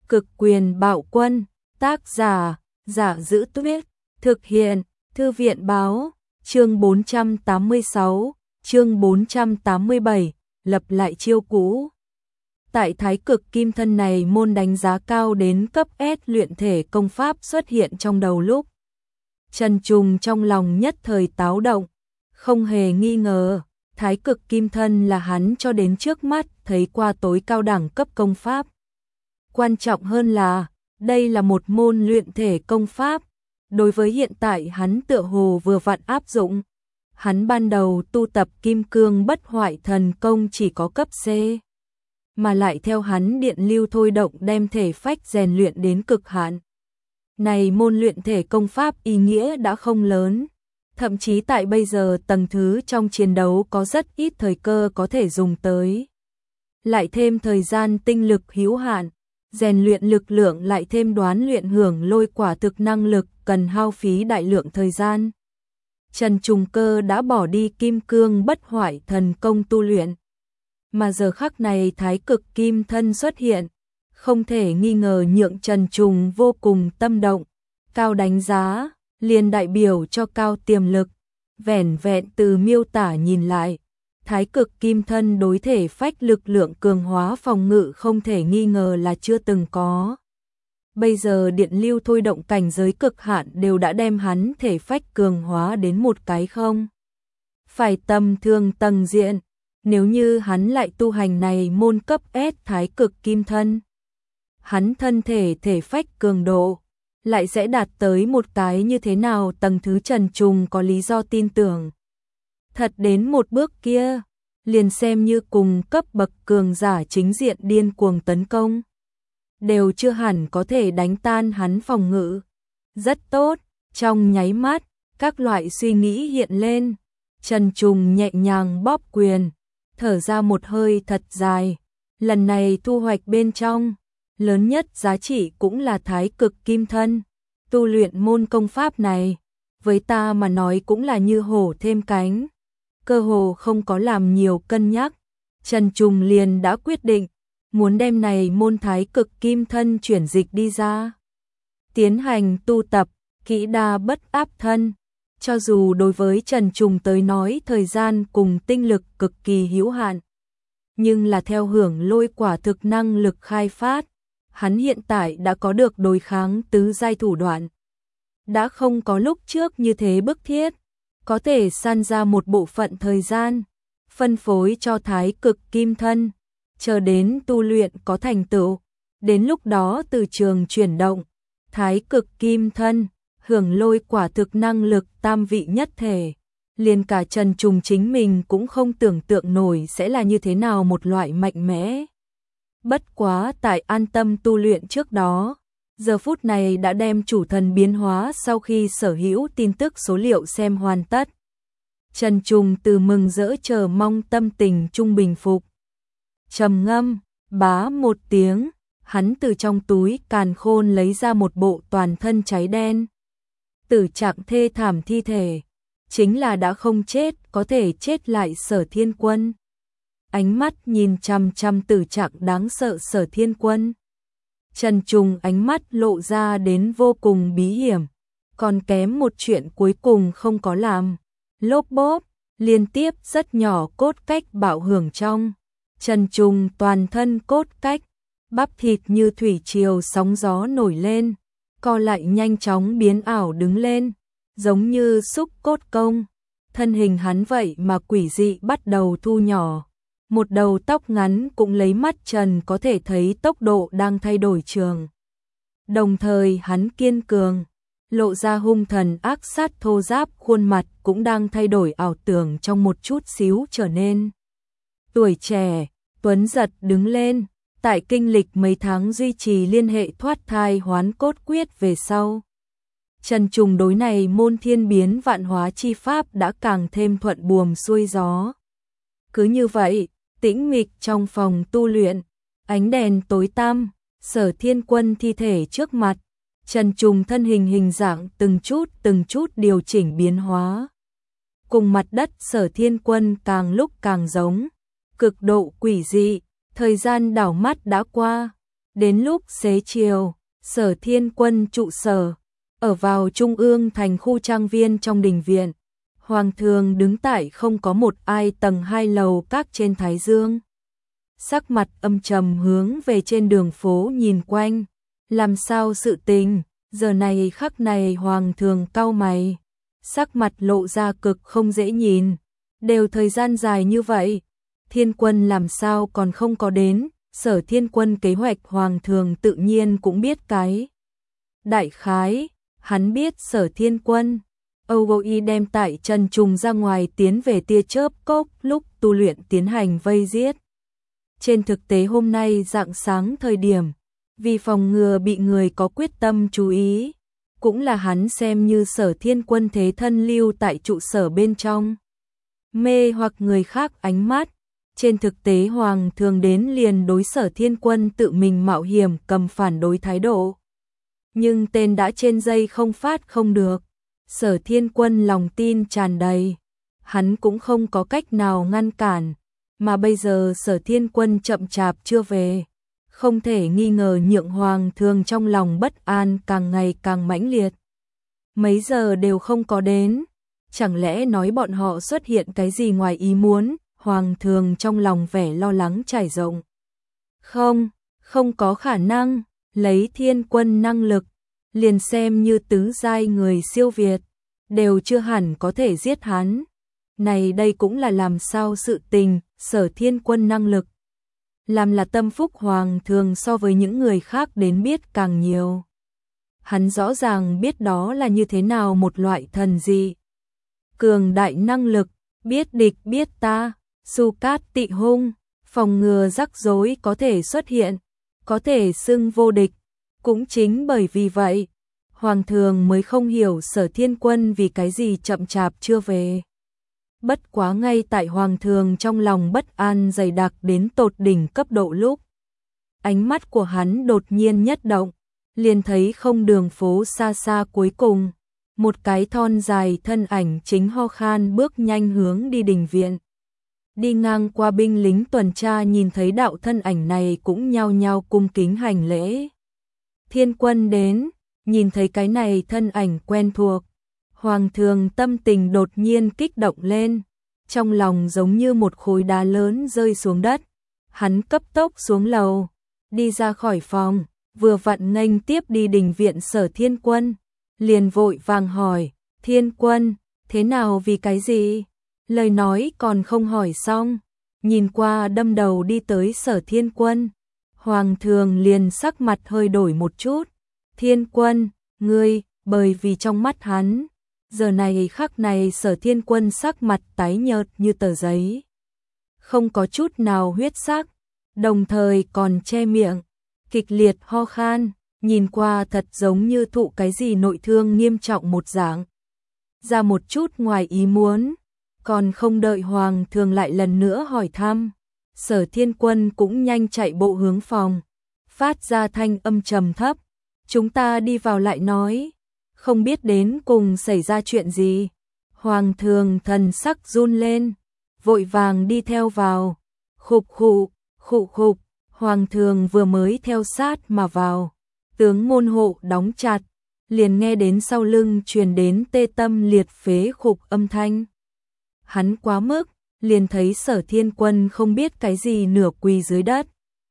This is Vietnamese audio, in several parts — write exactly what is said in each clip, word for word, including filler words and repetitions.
Cực quyền bạo quân, tác giả, Giả Giữ Tuyết, thực hiện, Thư viện báo, chương bốn trăm tám mươi sáu, chương bốn trăm tám mươi bảy, lập lại chiêu cũ. Tại Thái Cực Kim Thân này, môn đánh giá cao đến cấp S luyện thể công pháp xuất hiện trong đầu lúc. Trần Trùng trong lòng nhất thời táo động, không hề nghi ngờ, Thái Cực Kim Thân là hắn cho đến trước mắt thấy qua tối cao đẳng cấp công pháp. Quan trọng hơn là, đây là một môn luyện thể công pháp, đối với hiện tại hắn tựa hồ vừa vặn áp dụng. Hắn ban đầu tu tập Kim Cương Bất Hoại Thần Công chỉ có cấp C, mà lại theo hắn điện lưu thôi động đem thể phách rèn luyện đến cực hạn. Này môn luyện thể công pháp ý nghĩa đã không lớn, thậm chí tại bây giờ tầng thứ trong chiến đấu có rất ít thời cơ có thể dùng tới. Lại thêm thời gian tinh lực hữu hạn, rèn luyện lực lượng lại thêm đoán luyện hưởng lôi quả thực năng lực cần hao phí đại lượng thời gian. Trần Trùng Cơ đã bỏ đi Kim Cương Bất Hoại Thần Công tu luyện. Mà giờ khắc này Thái Cực Kim Thân xuất hiện, không thể nghi ngờ nhượng Trần Trùng vô cùng tâm động. Cao đánh giá, liền đại biểu cho cao tiềm lực. Vẻn vẹn từ miêu tả nhìn lại, Thái Cực Kim Thân đối thể phách lực lượng cường hóa phòng ngự không thể nghi ngờ là chưa từng có. Bây giờ điện lưu thôi động cảnh giới cực hạn đều đã đem hắn thể phách cường hóa đến một cái không phải tầm thường tầng diện. Nếu như hắn lại tu hành này môn cấp S Thái Cực Kim Thân, hắn thân thể thể phách cường độ lại sẽ đạt tới một cái như thế nào tầng thứ. Trần Trùng có lý do tin tưởng. Thật đến một bước kia, liền xem như cùng cấp bậc cường giả chính diện điên cuồng tấn công, đều chưa hẳn có thể đánh tan hắn phòng ngự. Rất tốt, trong nháy mắt, các loại suy nghĩ hiện lên, Trần Trùng nhẹ nhàng bóp quyền, thở ra một hơi thật dài. Lần này thu hoạch bên trong, lớn nhất giá trị cũng là Thái Cực Kim Thân. Tu luyện môn công pháp này, với ta mà nói cũng là như hổ thêm cánh. Cơ hồ không có làm nhiều cân nhắc, Trần Trùng liền đã quyết định, muốn đem này môn Thái Cực Kim Thân chuyển dịch đi ra. Tiến hành tu tập, kỹ đa bất áp thân. Cho dù đối với Trần Trùng tới nói thời gian cùng tinh lực cực kỳ hữu hạn, nhưng là theo hưởng lôi quả thực năng lực khai phát, hắn hiện tại đã có được đối kháng tứ giai thủ đoạn. Đã không có lúc trước như thế bức thiết, có thể săn ra một bộ phận thời gian, phân phối cho Thái Cực Kim Thân, chờ đến tu luyện có thành tựu, đến lúc đó từ trường chuyển động, Thái Cực Kim Thân, hưởng lôi quả thực năng lực tam vị nhất thể. Liền cả Trần Trùng chính mình cũng không tưởng tượng nổi sẽ là như thế nào một loại mạnh mẽ. Bất quá tại an tâm tu luyện trước đó, giờ phút này đã đem chủ thần biến hóa sau khi sở hữu tin tức số liệu xem hoàn tất. Trần Trùng từ mừng rỡ chờ mong tâm tình trung bình phục. Trầm ngâm, bá một tiếng, hắn từ trong túi càn khôn lấy ra một bộ toàn thân cháy đen. Tử trạng thê thảm thi thể, chính là đã không chết có thể chết lại Sở Thiên Quân. Ánh mắt nhìn chằm chằm tử trạng đáng sợ Sở Thiên Quân. Trần Trùng ánh mắt lộ ra đến vô cùng bí hiểm, còn kém một chuyện cuối cùng không có làm. Lốp bốp, liên tiếp rất nhỏ cốt cách bạo hưởng trong. Trần Trùng toàn thân cốt cách, bắp thịt như thủy triều sóng gió nổi lên, co lại nhanh chóng biến ảo đứng lên, giống như xúc cốt công. Thân hình hắn vậy mà quỷ dị bắt đầu thu nhỏ. Một đầu tóc ngắn cũng lấy mắt Trần có thể thấy tốc độ đang thay đổi trường. Đồng thời hắn kiên cường, lộ ra hung thần ác sát thô giáp, khuôn mặt cũng đang thay đổi ảo tưởng trong một chút xíu trở nên tuổi trẻ, tuấn giật đứng lên. Tại kinh lịch mấy tháng duy trì liên hệ thoát thai hoán cốt quyết về sau, Trần Trùng đối này môn thiên biến vạn hóa chi pháp đã càng thêm thuận buồm xuôi gió. Cứ như vậy, tĩnh mịch trong phòng tu luyện, ánh đèn tối tăm, Sở Thiên Quân thi thể trước mặt, Trần Trùng thân hình hình dạng từng chút từng chút điều chỉnh biến hóa. Cùng mặt đất Sở Thiên Quân càng lúc càng giống, cực độ quỷ dị. Thời gian đảo mắt đã qua, Đến lúc xế chiều, Sở Thiên Quân trụ sở, ở vào trung ương thành khu trang viên trong đình viện. Hoàng thường đứng tại không có một ai tầng hai lầu các trên Thái Dương. Sắc mặt âm trầm hướng về trên đường phố nhìn quanh. Làm sao sự tình, giờ này khắc này Hoàng thường cau mày. Sắc mặt lộ ra cực không dễ nhìn. Đều thời gian dài như vậy, Thiên Quân làm sao còn không có đến. Sở Thiên Quân kế hoạch Hoàng thường tự nhiên cũng biết cái. Đại khái, hắn biết Sở Thiên Quân Âu Goi đem tại Trần Trùng ra ngoài tiến về tia chớp cốc lúc tu luyện tiến hành vây giết. Trên thực tế hôm nay rạng sáng thời điểm, vì phòng ngừa bị người có quyết tâm chú ý, cũng là hắn xem như Sở Thiên Quân thế thân lưu tại trụ sở bên trong. Mê hoặc người khác ánh mắt, trên thực tế Hoàng thường đến liền đối Sở Thiên Quân tự mình mạo hiểm cầm phản đối thái độ. Nhưng tên đã trên dây không phát không được. Sở Thiên Quân lòng tin tràn đầy, hắn cũng không có cách nào ngăn cản, mà bây giờ Sở Thiên Quân chậm chạp chưa về, không thể nghi ngờ nhượng Hoàng thường trong lòng bất an càng ngày càng mãnh liệt. Mấy giờ đều không có đến, chẳng lẽ nói bọn họ xuất hiện cái gì ngoài ý muốn? Hoàng thường trong lòng vẻ lo lắng trải rộng. Không, không có khả năng, lấy Thiên Quân năng lực, liền xem như tứ giai người siêu việt, đều chưa hẳn có thể giết hắn. Này đây cũng là làm sao sự tình, Sở Thiên Quân năng lực. Làm là tâm phúc Hoàng thường so với những người khác đến biết càng nhiều. Hắn rõ ràng biết đó là như thế nào một loại thần dị. Cường đại năng lực, biết địch biết ta, su cát tị hung, phòng ngừa rắc rối có thể xuất hiện, có thể xưng vô địch. Cũng chính bởi vì vậy, Hoàng thường mới không hiểu Sở Thiên Quân vì cái gì chậm chạp chưa về. Bất quá ngay tại Hoàng thường trong lòng bất an dày đặc đến tột đỉnh cấp độ lúc, ánh mắt của hắn đột nhiên nhất động, liền thấy không đường phố xa xa cuối cùng, một cái thon dài thân ảnh chính ho khan bước nhanh hướng đi đình viện. Đi ngang qua binh lính tuần tra nhìn thấy đạo thân ảnh này cũng nhao nhao cung kính hành lễ. Thiên Quân đến, nhìn thấy cái này thân ảnh quen thuộc, Hoàng thường tâm tình đột nhiên kích động lên, trong lòng giống như một khối đá lớn rơi xuống đất. Hắn cấp tốc xuống lầu, đi ra khỏi phòng, vừa vặn nghênh tiếp đi đình viện Sở Thiên Quân, liền vội vàng hỏi, Thiên Quân, thế nào vì cái gì? Lời nói còn không hỏi xong, nhìn qua đâm đầu đi tới Sở Thiên Quân, Hoàng thường liền sắc mặt hơi đổi một chút. Thiên Quân, ngươi, bởi vì trong mắt hắn, giờ này khắc này Sở Thiên Quân sắc mặt tái nhợt như tờ giấy, không có chút nào huyết sắc, đồng thời còn che miệng, kịch liệt ho khan, nhìn qua thật giống như thụ cái gì nội thương nghiêm trọng một dạng. Ra một chút ngoài ý muốn, còn không đợi Hoàng thường lại lần nữa hỏi thăm, Sở Thiên Quân cũng nhanh chạy bộ hướng phòng, phát ra thanh âm trầm thấp, chúng ta đi vào lại nói, không biết đến cùng xảy ra chuyện gì. Hoàng thường thần sắc run lên, vội vàng đi theo vào, khục khụ, khụ khục, Hoàng thường vừa mới theo sát mà vào, tướng môn hộ đóng chặt, liền nghe đến sau lưng truyền đến tê tâm liệt phế khục âm thanh. Hắn quá mức, liền thấy Sở Thiên Quân không biết cái gì nửa quỳ dưới đất.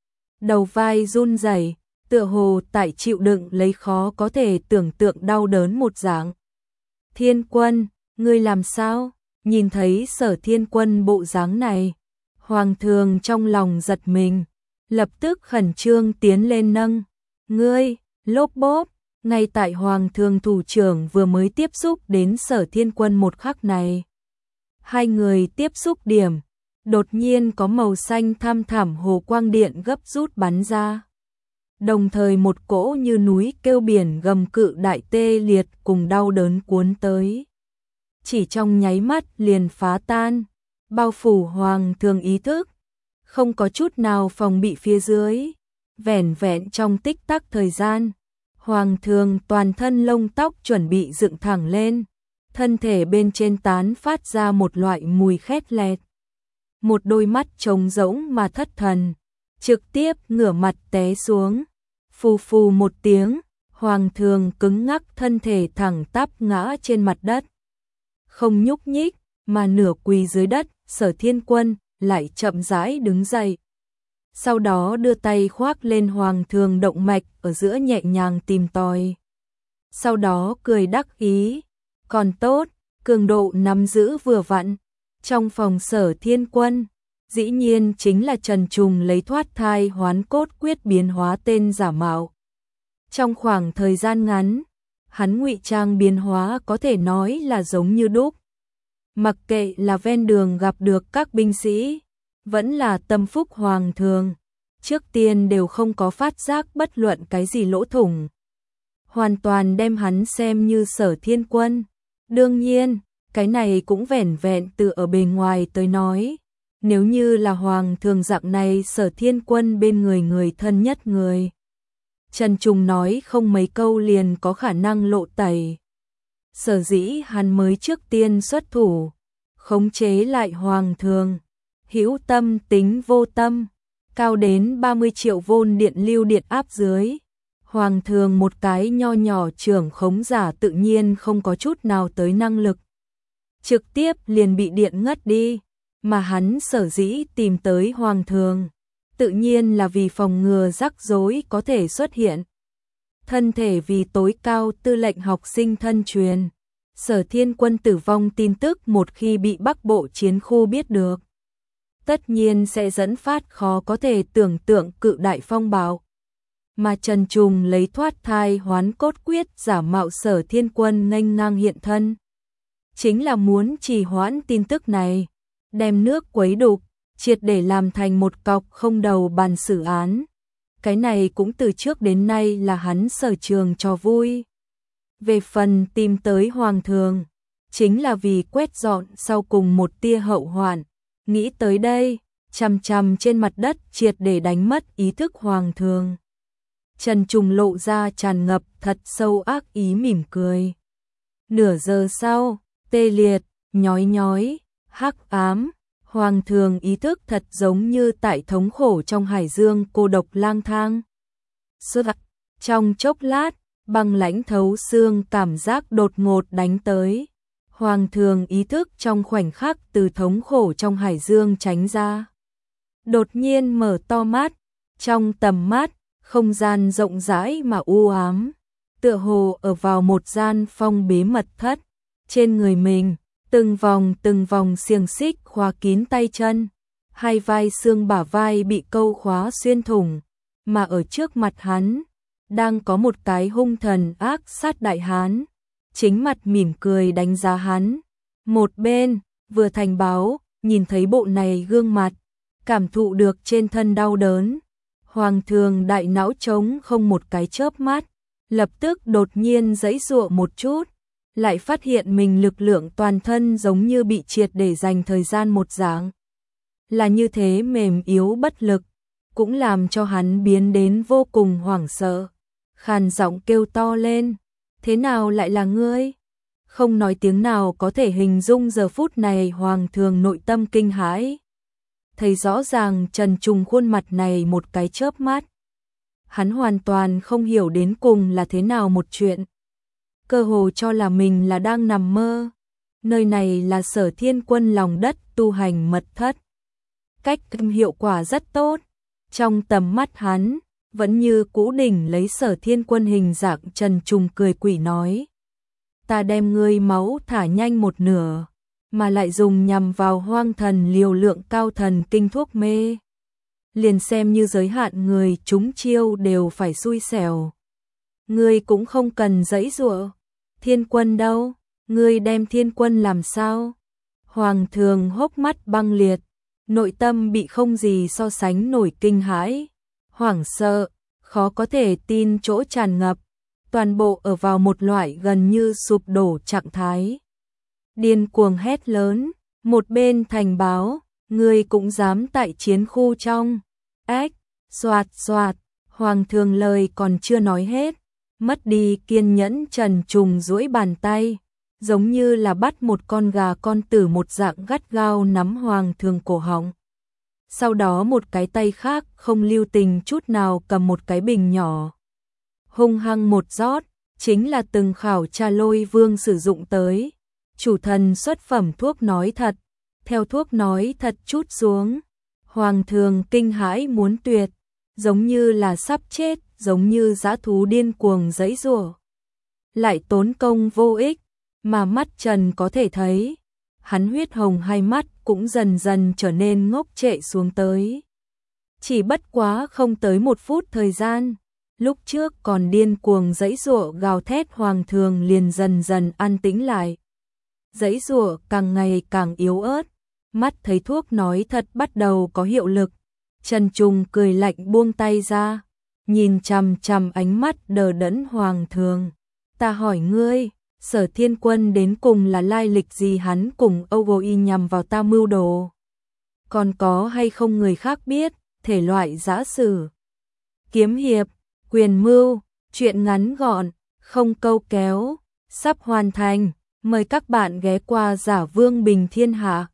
Đầu vai run rẩy, tựa hồ tại chịu đựng lấy khó có thể tưởng tượng đau đớn một dạng. Thiên Quân, ngươi làm sao? Nhìn thấy Sở Thiên Quân bộ dáng này, Hoàng thường trong lòng giật mình, lập tức khẩn trương tiến lên nâng. Ngươi, lốp bốp, ngay tại Hoàng thường thủ trưởng vừa mới tiếp xúc đến Sở Thiên Quân một khắc này. Hai người tiếp xúc điểm, đột nhiên có màu xanh thăm thẳm hồ quang điện gấp rút bắn ra. Đồng thời một cỗ như núi kêu biển gầm cự đại tê liệt cùng đau đớn cuốn tới. Chỉ trong nháy mắt liền phá tan, bao phủ Hoàng thường ý thức, không có chút nào phòng bị phía dưới. Vẻn vẹn trong tích tắc thời gian, Hoàng thường toàn thân lông tóc chuẩn bị dựng thẳng lên, thân thể bên trên tán phát ra một loại mùi khét lẹt. Một đôi mắt trống rỗng mà thất thần, trực tiếp ngửa mặt té xuống, Phù phù một tiếng, Hoàng thường cứng ngắc thân thể thẳng tắp ngã trên mặt đất. Không nhúc nhích, mà nửa quỳ dưới đất, Sở Thiên Quân lại chậm rãi đứng dậy. Sau đó đưa tay khoác lên Hoàng thường động mạch ở giữa nhẹ nhàng tìm tòi. Sau đó cười đắc ý, còn tốt, cường độ nắm giữ vừa vặn. Trong phòng Sở Thiên Quân, dĩ nhiên chính là Trần Trùng lấy thoát thai hoán cốt quyết biến hóa tên giả mạo. Trong khoảng thời gian ngắn, hắn ngụy trang biến hóa có thể nói là giống như đúc. Mặc kệ là ven đường gặp được các binh sĩ, vẫn là tâm phúc Hoàng thường, trước tiên đều không có phát giác bất luận cái gì lỗ thủng. Hoàn toàn đem hắn xem như Sở Thiên Quân. Đương nhiên, cái này cũng vẻn vẹn từ ở bề ngoài tới nói. Nếu như là Hoàng thường dạng này Sở Thiên Quân bên người người thân nhất người, Trần Trùng nói không mấy câu liền có khả năng lộ tẩy. Sở dĩ hắn mới trước tiên xuất thủ, khống chế lại Hoàng thường. Hữu tâm tính vô tâm, cao đến ba mươi triệu vôn điện lưu điện áp dưới. Hoàng thường một cái nho nhỏ trưởng khống giả tự nhiên không có chút nào tới năng lực. Trực tiếp liền bị điện ngất đi, mà hắn sở dĩ tìm tới Hoàng thường. Tự nhiên là vì phòng ngừa rắc rối có thể xuất hiện. Thân thể vì tối cao tư lệnh học sinh thân truyền. Sở Thiên Quân tử vong tin tức một khi bị Bắc Bộ chiến khu biết được, tất nhiên sẽ dẫn phát khó có thể tưởng tượng cự đại phong bạo. Mà Trần Trùng lấy thoát thai hoán cốt quyết giả mạo Sở Thiên Quân nghênh ngang hiện thân, chính là muốn trì hoãn tin tức này, đem nước quấy đục, triệt để làm thành một cọc không đầu bàn xử án. Cái này cũng từ trước đến nay là hắn sở trường trò vui. Về phần tìm tới Hoàng thường, chính là vì quét dọn sau cùng một tia hậu hoạn. Nghĩ tới đây, chằm chằm trên mặt đất triệt để đánh mất ý thức Hoàng thường. Trần Trùng lộ ra tràn ngập thật sâu ác ý mỉm cười. Nửa giờ sau, tê liệt, nhói nhói, hắc ám, Hoàng thường ý thức thật giống như tại thống khổ trong hải dương cô độc lang thang. Suốt trong chốc lát, băng lãnh thấu xương cảm giác đột ngột đánh tới. Hoàng thường ý thức trong khoảnh khắc từ thống khổ trong hải dương tránh ra. Đột nhiên mở to mắt, trong tầm mắt, không gian rộng rãi mà u ám, tựa hồ ở vào một gian phong bế mật thất. Trên người mình, từng vòng từng vòng xiềng xích khóa kín tay chân, hai vai xương bả vai bị câu khóa xuyên thủng, mà ở trước mặt hắn, đang có một cái hung thần ác sát đại hán, chính mặt mỉm cười đánh giá hắn. Một bên, vừa thành báo, nhìn thấy bộ này gương mặt, cảm thụ được trên thân đau đớn. Hoàng thường đại não trống không một cái chớp mắt, lập tức đột nhiên giãy giụa một chút, lại phát hiện mình lực lượng toàn thân giống như bị triệt để dành thời gian một dạng. Là như thế mềm yếu bất lực, cũng làm cho hắn biến đến vô cùng hoảng sợ. Khàn giọng kêu to lên, thế nào lại là ngươi? Không nói tiếng nào có thể hình dung giờ phút này Hoàng thường nội tâm kinh hãi. Thấy rõ ràng Trần Trùng khuôn mặt này một cái chớp mắt. Hắn hoàn toàn không hiểu đến cùng là thế nào một chuyện. Cơ hồ cho là mình là đang nằm mơ. Nơi này là Sở Thiên Quân lòng đất tu hành mật thất. Cách hiệu quả rất tốt. Trong tầm mắt hắn, vẫn như cũ đỉnh lấy Sở Thiên Quân hình dạng Trần Trùng cười quỷ nói. Ta đem ngươi máu thả nhanh một nửa, mà lại dùng nhằm vào hoang thần liều lượng cao thần kinh thuốc mê. Liền xem như giới hạn người chúng chiêu đều phải xui xẻo. Ngươi cũng không cần giãy giụa. Thiên Quân đâu? Ngươi đem Thiên Quân làm sao? Hoàng thường hốc mắt băng liệt, nội tâm bị không gì so sánh nổi kinh hãi, hoảng sợ, khó có thể tin chỗ tràn ngập, toàn bộ ở vào một loại gần như sụp đổ trạng thái. Điên cuồng hét lớn, một bên thành báo, ngươi cũng dám tại chiến khu trong. Ách, xoạt xoạt, Hoàng thường lời còn chưa nói hết, mất đi kiên nhẫn Trần Trùng duỗi bàn tay, giống như là bắt một con gà con tử một dạng gắt gao nắm Hoàng thường cổ họng. Sau đó một cái tay khác không lưu tình chút nào cầm một cái bình nhỏ, hung hăng một rót, chính là từng khảo tra Lôi Vương sử dụng tới. Chủ thần xuất phẩm thuốc nói thật, theo thuốc nói thật chút xuống. Hoàng thường kinh hãi muốn tuyệt, giống như là sắp chết, giống như dã thú điên cuồng giãy giụa. Lại tốn công vô ích, mà mắt Trần có thể thấy, hắn huyết hồng hai mắt cũng dần dần trở nên ngốc trệ xuống tới. Chỉ bất quá không tới một phút thời gian, lúc trước còn điên cuồng giãy giụa gào thét Hoàng thường liền dần dần an tĩnh lại. Giãy giụa càng ngày càng yếu ớt, mắt thấy thuốc nói thật bắt đầu có hiệu lực, Trần Trùng cười lạnh buông tay ra, nhìn chằm chằm ánh mắt đờ đẫn Hoàng thường. Ta hỏi ngươi, Sở Thiên Quân đến cùng là lai lịch gì, hắn cùng Ogoi nhằm vào ta mưu đồ? Còn có hay không người khác biết, thể loại giã sử, kiếm hiệp, quyền mưu, truyện ngắn gọn, không câu kéo, sắp hoàn thành, mời các bạn ghé qua Giả Vương Bình Thiên Hạ.